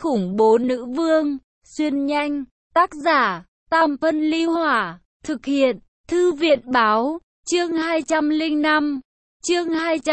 khủng bố nữ vương, xuyên nhanh, tác giả, Tam Phân Ly Hỏa, thực hiện, Thư viện báo, chương 205, chương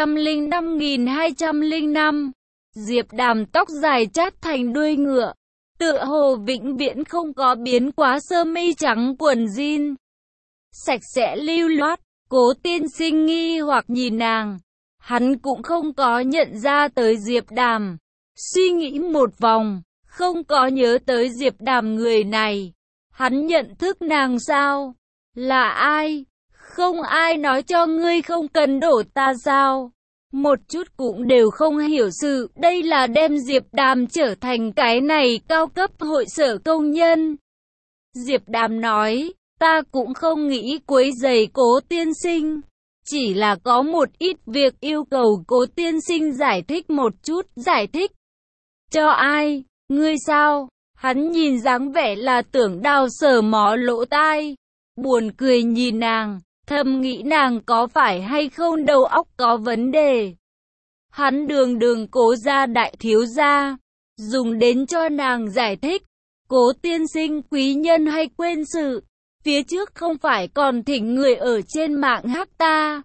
205.205, Diệp Đàm tóc dài chát thành đuôi ngựa, tựa hồ vĩnh viễn không có biến quá sơ mi trắng quần jean, sạch sẽ lưu loát. Cố Tiên Sinh nghi hoặc nhìn nàng, hắn cũng không có nhận ra tới Diệp Đàm, suy nghĩ một vòng, không có nhớ tới Diệp Đàm người này. Hắn nhận thức nàng sao? Là ai? Không ai nói cho ngươi không cần đổ ta sao? Một chút cũng đều không hiểu sự, đây là đem Diệp Đàm trở thành cái này cao cấp hội sở công nhân. Diệp Đàm nói, ta cũng không nghĩ quấy rầy Cố Tiên Sinh, chỉ là có một ít việc yêu cầu Cố Tiên Sinh giải thích một chút. Giải thích? Cho ai? Ngươi sao? Hắn nhìn dáng vẻ là tưởng đào sờ mó lỗ tai, buồn cười nhìn nàng, thầm nghĩ nàng có phải hay không đầu óc có vấn đề. Hắn đường Cố gia đại thiếu gia, dùng đến cho nàng giải thích. Cố Tiên Sinh quý nhân hay quên sự, phía trước không phải còn thỉnh người ở trên mạng hắc ta.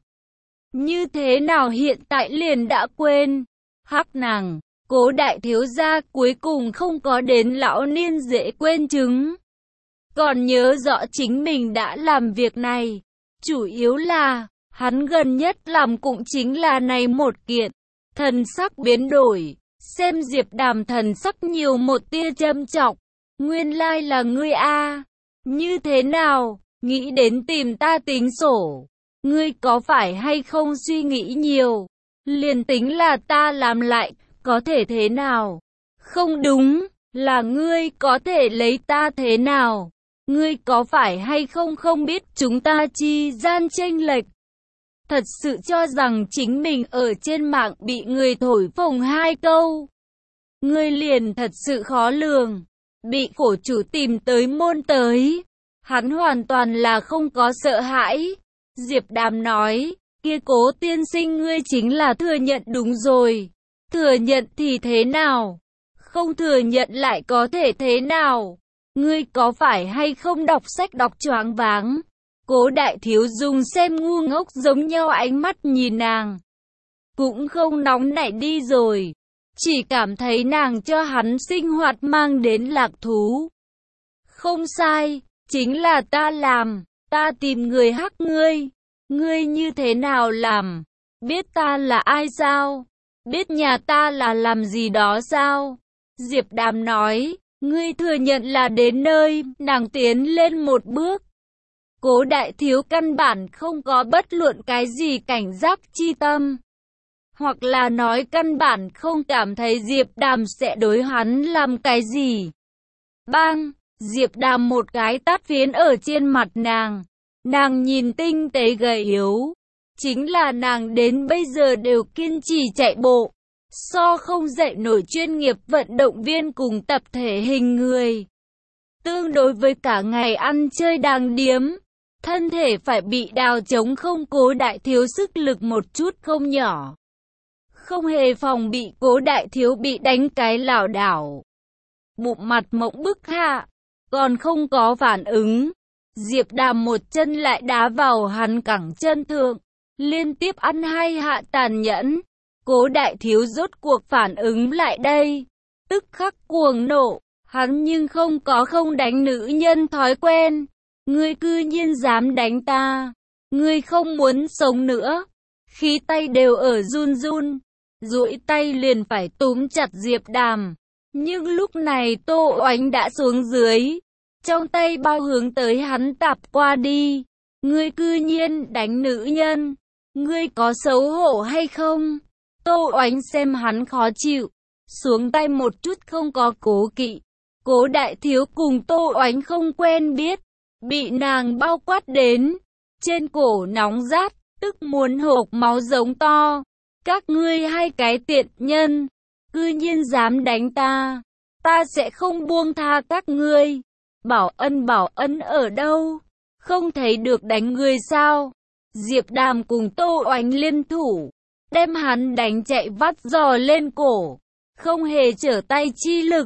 Như thế nào hiện tại liền đã quên? Hắc nàng, Cố đại thiếu gia cuối cùng không có đến lão niên dễ quên chứng. Còn nhớ rõ chính mình đã làm việc này. Chủ yếu là, hắn gần nhất làm cũng chính là này một kiện. Thần sắc biến đổi, xem Diệp Đàm thần sắc nhiều một tia châm chọc. Nguyên lai là ngươi a. Như thế nào, nghĩ đến tìm ta tính sổ. Ngươi có phải hay không suy nghĩ nhiều? Liền tính là ta làm lại, có thể thế nào? Không đúng, là ngươi có thể lấy ta thế nào? Ngươi có phải hay không không biết chúng ta chi gian chênh lệch? Thật sự cho rằng chính mình ở trên mạng bị người thổi phồng hai câu. Ngươi liền thật sự khó lường, bị khổ chủ tìm tới môn tới. Hắn hoàn toàn là không có sợ hãi. Diệp Đàm nói, kia Cố Tiên Sinh ngươi chính là thừa nhận đúng rồi. Thừa nhận thì thế nào? Không thừa nhận lại có thể thế nào? Ngươi có phải hay không đọc sách đọc choáng váng? Cố đại thiếu dùng xem ngu ngốc giống nhau ánh mắt nhìn nàng. Cũng không nóng nảy đi rồi. Chỉ cảm thấy nàng cho hắn sinh hoạt mang đến lạc thú. Không sai, chính là ta làm, ta tìm người hắc ngươi. Ngươi như thế nào làm? Biết ta là ai sao? Biết nhà ta là làm gì đó sao? Diệp Đàm nói, ngươi thừa nhận là đến nơi, nàng tiến lên một bước. Cố đại thiếu căn bản không có bất luận cái gì cảnh giác chi tâm. Hoặc là nói căn bản không cảm thấy Diệp Đàm sẽ đối hắn làm cái gì. Bang! Diệp Đàm một cái tát phiến ở trên mặt nàng. Nàng nhìn tinh tế gầy yếu. Chính là nàng đến bây giờ đều kiên trì chạy bộ. So không dậy nổi chuyên nghiệp vận động viên cùng tập thể hình người. Tương đối với cả ngày ăn chơi đàng điếm, thân thể phải bị đào trống không. Cố đại thiếu sức lực một chút không nhỏ. Không hề phòng bị Cố đại thiếu bị đánh cái lảo đảo. Bụng mặt mộng bức hạ, còn không có phản ứng. Diệp Đàm một chân lại đá vào hắn cẳng chân thượng, liên tiếp ăn hai hạ tàn nhẫn. Cố đại thiếu rốt cuộc phản ứng lại đây, tức khắc cuồng nộ, hắn nhưng không có không đánh nữ nhân thói quen. Ngươi cư nhiên dám đánh ta, ngươi không muốn sống nữa. Khí tay đều ở run run, duỗi tay liền phải túm chặt Diệp Đàm. Nhưng lúc này Tô Oánh đã xuống dưới, trong tay bao hướng tới hắn tạp qua đi. Ngươi cư nhiên đánh nữ nhân, ngươi có xấu hổ hay không? Tô Oánh xem hắn khó chịu, xuống tay một chút không có cố kỵ. Cố đại thiếu cùng Tô Oánh không quen biết, bị nàng bao quát đến, trên cổ nóng rát, tức muốn hộc máu giống to. Các ngươi hai cái tiện nhân, cư nhiên dám đánh ta, ta sẽ không buông tha các ngươi. Bảo ân ở đâu? Không thấy được đánh người sao? Diệp Đàm cùng Tô Oánh liên thủ, đem hắn đánh chạy vắt giò lên cổ, không hề trở tay chi lực.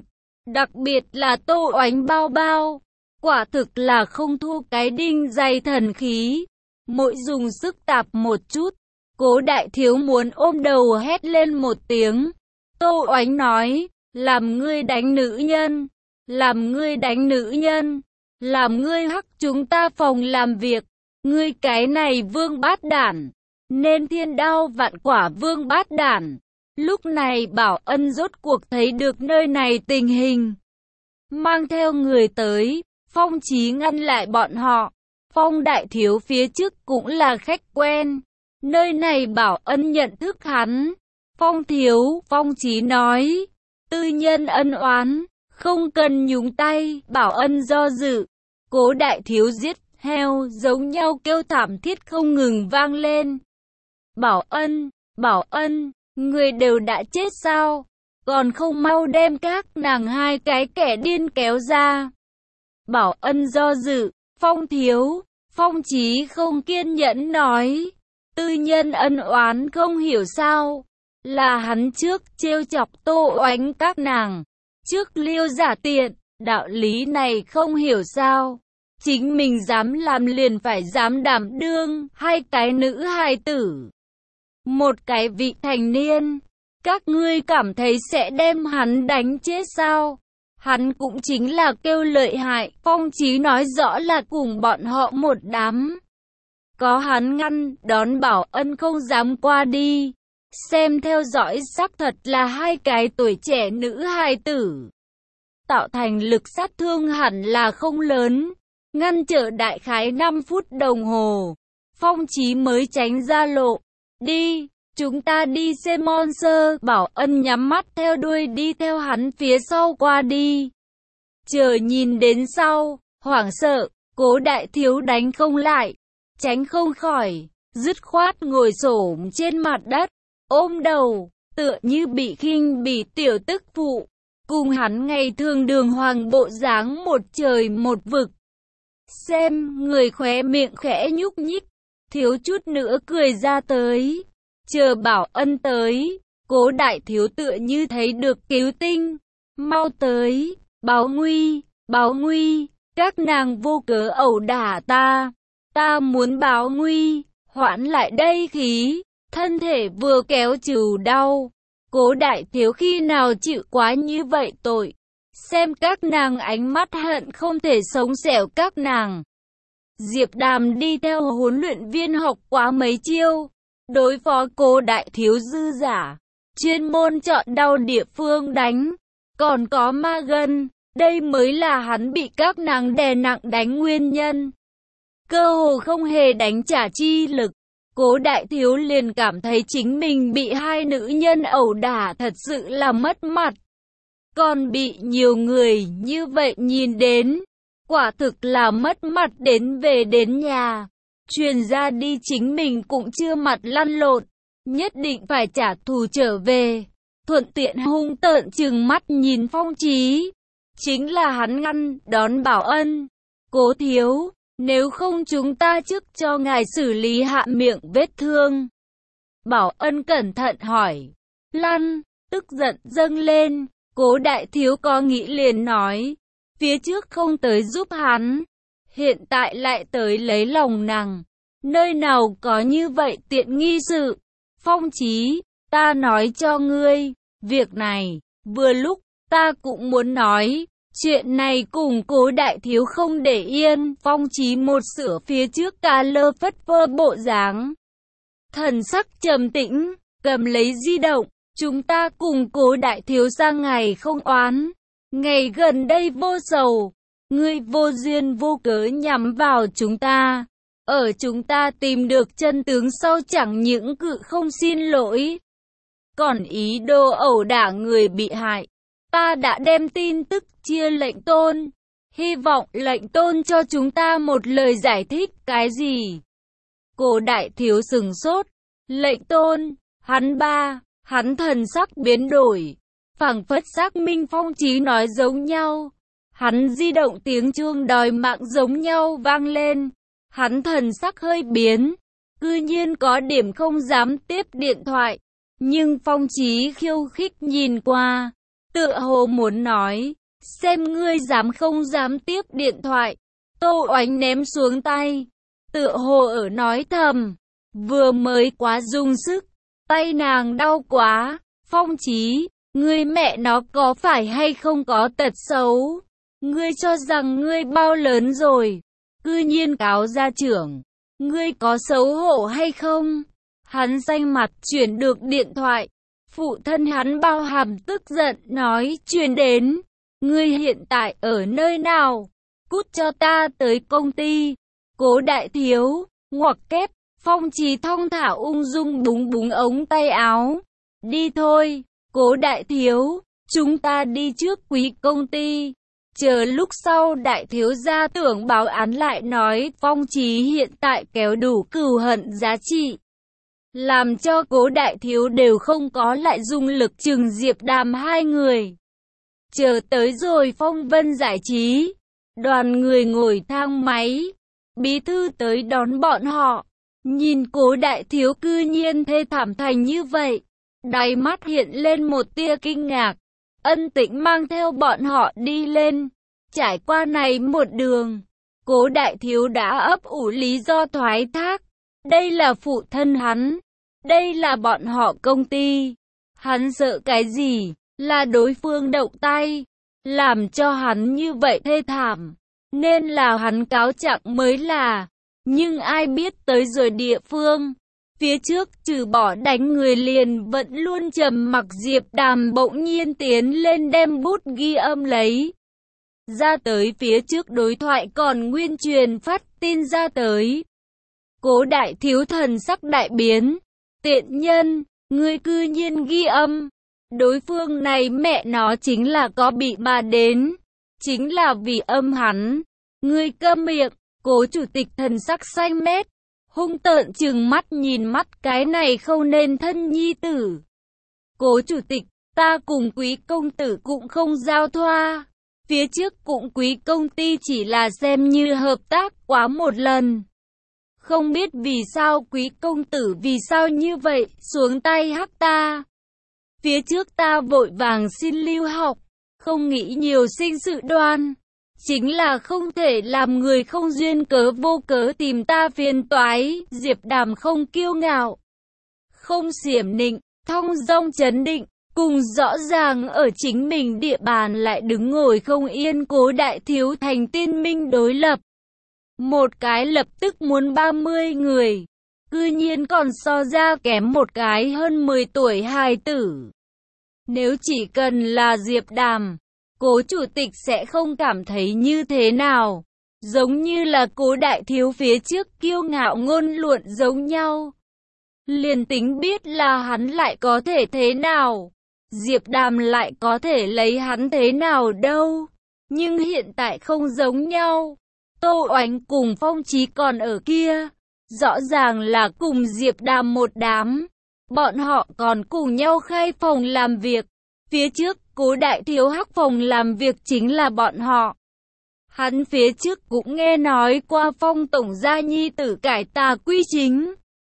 Đặc biệt là Tô Oánh bao bao, quả thực là không thua cái đinh dày thần khí. Mỗi dùng sức tạp một chút, Cố Đại Thiếu muốn ôm đầu hét lên một tiếng. Tô Oánh nói, làm ngươi đánh nữ nhân, làm ngươi đánh nữ nhân, làm ngươi hắc chúng ta phòng làm việc, ngươi cái này vương bát đản, nên thiên đao vạn quả vương bát đản. Lúc này Bảo Ân rốt cuộc thấy được nơi này tình hình, mang theo người tới. Phong Chí ngăn lại bọn họ. Phong Đại Thiếu phía trước cũng là khách quen, nơi này Bảo Ân nhận thức hắn. Phong Thiếu, Phong Chí nói, tư nhân ân oán, không cần nhúng tay. Bảo Ân do dự. Cố Đại Thiếu giết heo giống nhau kêu thảm thiết không ngừng vang lên. Bảo Ân, người đều đã chết sao? Còn không mau đem các nàng hai cái kẻ điên kéo ra. Bảo Ân do dự. Phong Thiếu, Phong Chí không kiên nhẫn nói, tư nhân ân oán không hiểu sao? Là hắn trước trêu chọc Tô Oánh các nàng, trước liêu giả tiện, đạo lý này không hiểu sao? Chính mình dám làm liền phải dám đảm đương, hai cái nữ hài tử, một cái vị thành niên, các ngươi cảm thấy sẽ đem hắn đánh chết sao? Hắn cũng chính là kêu lợi hại. Phong Chí nói rõ là cùng bọn họ một đám. Có hắn ngăn đón Bảo Ân không dám qua đi. Xem theo dõi xác thật là hai cái tuổi trẻ nữ hài tử, tạo thành lực sát thương hẳn là không lớn. Ngăn trở đại khái 5 phút đồng hồ, Phong Chí mới tránh ra lộ. Đi, chúng ta đi xem monster. Bảo Ân nhắm mắt theo đuôi đi theo hắn phía sau qua đi. Chờ nhìn đến sau, hoảng sợ, Cố Đại Thiếu đánh không lại, tránh không khỏi, dứt khoát ngồi xổm trên mặt đất, ôm đầu, tựa như bị khinh bỉ tiểu tức phụ. Cùng hắn ngày thường đường hoàng bộ dáng một trời một vực. Xem, người khóe miệng khẽ nhúc nhích, thiếu chút nữa cười ra tới. Chờ Bảo Ân tới, Cố Đại Thiếu tựa như thấy được cứu tinh. Mau tới, báo nguy, các nàng vô cớ ẩu đả ta muốn báo nguy, hoãn lại đây khí, thân thể vừa kéo trừ đau. Cố Đại Thiếu khi nào chịu quá như vậy tội, xem các nàng ánh mắt hận không thể sống xẻo các nàng. Diệp Đàm đi theo huấn luyện viên học quá mấy chiêu, đối phó Cố Đại Thiếu dư giả, chuyên môn chọn đau địa phương đánh, còn có ma gân, đây mới là hắn bị các nàng đè nặng đánh nguyên nhân. Cơ hồ không hề đánh trả chi lực, Cố Đại Thiếu liền cảm thấy chính mình bị hai nữ nhân ẩu đả thật sự là mất mặt. Còn bị nhiều người như vậy nhìn đến, quả thực là mất mặt đến về đến nhà. Truyền ra đi chính mình cũng chưa mặt lăn lộn, nhất định phải trả thù trở về. Thuận tiện hung tợn trừng mắt nhìn Phong Chí. Chính là hắn ngăn đón Bảo Ân. Cố Thiếu, nếu không chúng ta trước cho ngài xử lý hạ miệng vết thương. Bảo Ân cẩn thận hỏi. Lăn, tức giận dâng lên. Cố Đại Thiếu có nghĩ liền nói, phía trước không tới giúp hắn, hiện tại lại tới lấy lòng nàng, nơi nào có như vậy tiện nghi sự. Phong Chí, ta nói cho ngươi, việc này, vừa lúc, ta cũng muốn nói, chuyện này cùng Cố Đại Thiếu không để yên. Phong Chí một sửa phía trước cà lơ phất phơ bộ dáng, thần sắc trầm tĩnh, cầm lấy di động. Chúng ta cùng Cố Đại Thiếu sang ngày không oán, ngày gần đây vô sầu, ngươi vô duyên vô cớ nhắm vào chúng ta, ở chúng ta tìm được chân tướng sau chẳng những cự không xin lỗi, còn ý đồ ẩu đả người bị hại. Ta đã đem tin tức chia lệnh tôn, hy vọng lệnh tôn cho chúng ta một lời giải thích. Cái gì? Cố Đại Thiếu sừng sốt. Lệnh tôn, hắn thần sắc biến đổi, phảng phất xác minh Phong Chí nói giống nhau. Hắn di động tiếng chuông đòi mạng giống nhau vang lên. Hắn thần sắc hơi biến, cư nhiên có điểm không dám tiếp điện thoại. Nhưng Phong Chí khiêu khích nhìn qua, tựa hồ muốn nói, xem ngươi dám không dám tiếp điện thoại. Tô Oánh ném xuống tay, tựa hồ ở nói thầm, vừa mới quá dùng sức, tay nàng đau quá. Phong Chí, ngươi mẹ nó có phải hay không có tật xấu? Ngươi cho rằng ngươi bao lớn rồi, cư nhiên cáo gia trưởng, ngươi có xấu hổ hay không? Hắn xanh mặt chuyển được điện thoại, phụ thân hắn bao hàm tức giận nói truyền đến, ngươi hiện tại ở nơi nào? Cút cho ta tới công ty. Cố Đại Thiếu, ngoặc kép, Phong Chí thong thả ung dung búng búng ống tay áo. Đi thôi, Cố Đại Thiếu, chúng ta đi trước quý công ty. Chờ lúc sau Đại Thiếu gia tưởng báo án lại nói Phong Chí hiện tại kéo đủ cừu hận giá trị, làm cho Cố Đại Thiếu đều không có lại dùng lực trừng Diệp Đàm hai người. Chờ tới rồi Phong Vân Giải Trí, đoàn người ngồi thang máy, bí thư tới đón bọn họ, nhìn Cố Đại Thiếu cư nhiên thê thảm thành như vậy, đáy mắt hiện lên một tia kinh ngạc. Ân Tĩnh mang theo bọn họ đi lên. Trải qua này một đường, Cố Đại Thiếu đã ấp ủ lý do thoái thác. Đây là phụ thân hắn, đây là bọn họ công ty. Hắn sợ cái gì? Là đối phương động tay, làm cho hắn như vậy thê thảm. Nên là hắn cáo trạng mới là. Nhưng ai biết tới rồi địa phương, phía trước trừ bỏ đánh người liền vẫn luôn trầm mặc Diệp Đàm bỗng nhiên tiến lên đem bút ghi âm lấy ra tới, phía trước đối thoại còn nguyên truyền phát tin ra tới. Cố Đại Thiếu thần sắc đại biến, tiện nhân, ngươi cư nhiên ghi âm. Đối phương này mẹ nó chính là có bị mà đến, chính là vì âm hắn. Ngươi câm miệng. Cố chủ tịch thần sắc xanh mét, hung tợn trừng mắt nhìn mắt cái này không nên thân nhi tử. Cố chủ tịch, ta cùng Quý công tử cũng không giao thoa. Phía trước cũng Quý công ty chỉ là xem như hợp tác quá một lần. Không biết vì sao Quý công tử vì sao như vậy, xuống tay hắc ta. Phía trước ta vội vàng xin lưu học, không nghĩ nhiều sinh sự đoan. Chính là không thể làm người không duyên cớ vô cớ tìm ta phiền toái. Diệp Đàm không kiêu ngạo, không xiểm nịnh, thong dong chấn định, cùng rõ ràng ở chính mình địa bàn lại đứng ngồi không yên. Cố Đại Thiếu thành tiên minh đối lập. Một cái lập tức muốn 30 người, cư nhiên còn so ra kém một cái hơn 10 tuổi hài tử. Nếu chỉ cần là Diệp Đàm, Cố chủ tịch sẽ không cảm thấy như thế nào, giống như là Cố Đại Thiếu phía trước kiêu ngạo ngôn luận giống nhau. Liền tính biết là hắn lại có thể thế nào, Diệp Đàm lại có thể lấy hắn thế nào đâu. Nhưng hiện tại không giống nhau. Tô Oánh cùng Phong Chí còn ở kia, rõ ràng là cùng Diệp Đàm một đám. Bọn họ còn cùng nhau khai phòng làm việc. Phía trước Cố Đại Thiếu hắc phòng làm việc chính là bọn họ. Hắn phía trước cũng nghe nói qua Phong tổng gia nhi tử cải tà quy chính,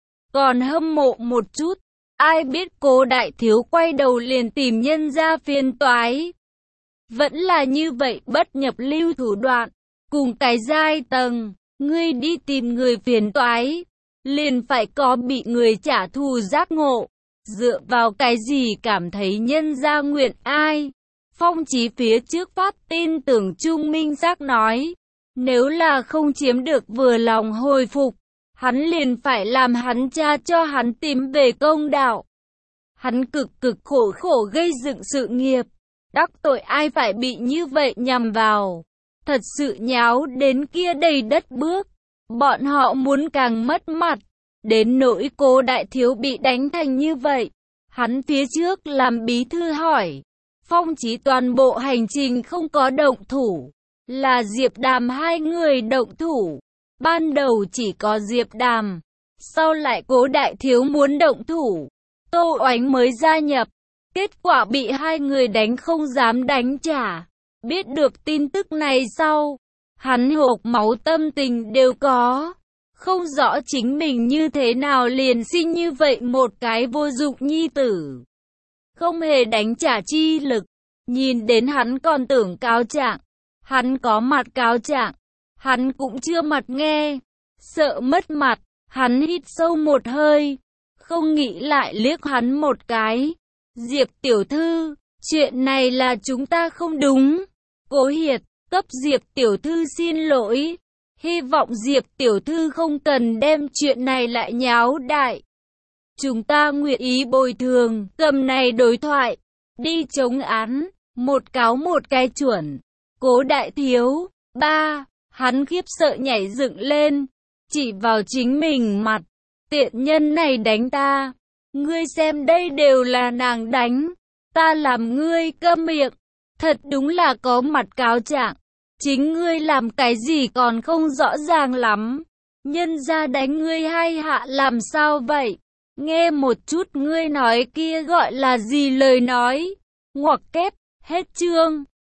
còn hâm mộ một chút. Ai biết Cố Đại Thiếu quay đầu liền tìm nhân ra phiền toái. Vẫn là như vậy bất nhập lưu thủ đoạn, cùng cái giai tầng, ngươi đi tìm người phiền toái, liền phải có bị người trả thù giác ngộ. Dựa vào cái gì cảm thấy nhân gia nguyện ai? Phong Chí phía trước phát tin tưởng Trung Minh Giác nói, nếu là không chiếm được vừa lòng hồi phục, hắn liền phải làm hắn cha cho hắn tìm về công đạo. Hắn cực khổ gây dựng sự nghiệp, đắc tội ai phải bị như vậy nhằm vào. Thật sự nháo đến kia đầy đất bước, bọn họ muốn càng mất mặt. Đến nỗi Cố Đại Thiếu bị đánh thành như vậy, hắn phía trước làm bí thư hỏi, Phong Chí toàn bộ hành trình không có động thủ, là Diệp Đàm hai người động thủ. Ban đầu chỉ có Diệp Đàm, sau lại Cố Đại Thiếu muốn động thủ, Tô Oánh mới gia nhập, kết quả bị hai người đánh không dám đánh trả. Biết được tin tức này sau, hắn hộc máu tâm tình đều có. Không rõ chính mình như thế nào liền sinh như vậy một cái vô dụng nhi tử. Không hề đánh trả chi lực, Nhìn đến hắn còn tưởng cáo trạng. Hắn có mặt cáo trạng. Hắn cũng chưa mặt nghe. Sợ mất mặt, hắn hít sâu một hơi. Không nghĩ lại liếc hắn một cái. Diệp tiểu thư, chuyện này là chúng ta không đúng. Cố Hiệt, cấp Diệp tiểu thư xin lỗi. Hy vọng Diệp tiểu thư không cần đem chuyện này lại nháo đại. Chúng ta nguyện ý bồi thường, cầm này đối thoại. Đi chống án, một cáo một cái chuẩn. Cố đại thiếu, ba, hắn khiếp sợ nhảy dựng lên. Chỉ vào chính mình mặt. Tiện nhân này đánh ta. Ngươi xem đây đều là nàng đánh. Ta làm ngươi câm miệng. Thật đúng là có mặt cáo trạng. Chính ngươi làm cái gì còn không rõ ràng lắm. Nhân ra đánh ngươi hai hạ làm sao vậy? Nghe một chút ngươi nói kia gọi là gì lời nói. Ngoặc kép, hết chương.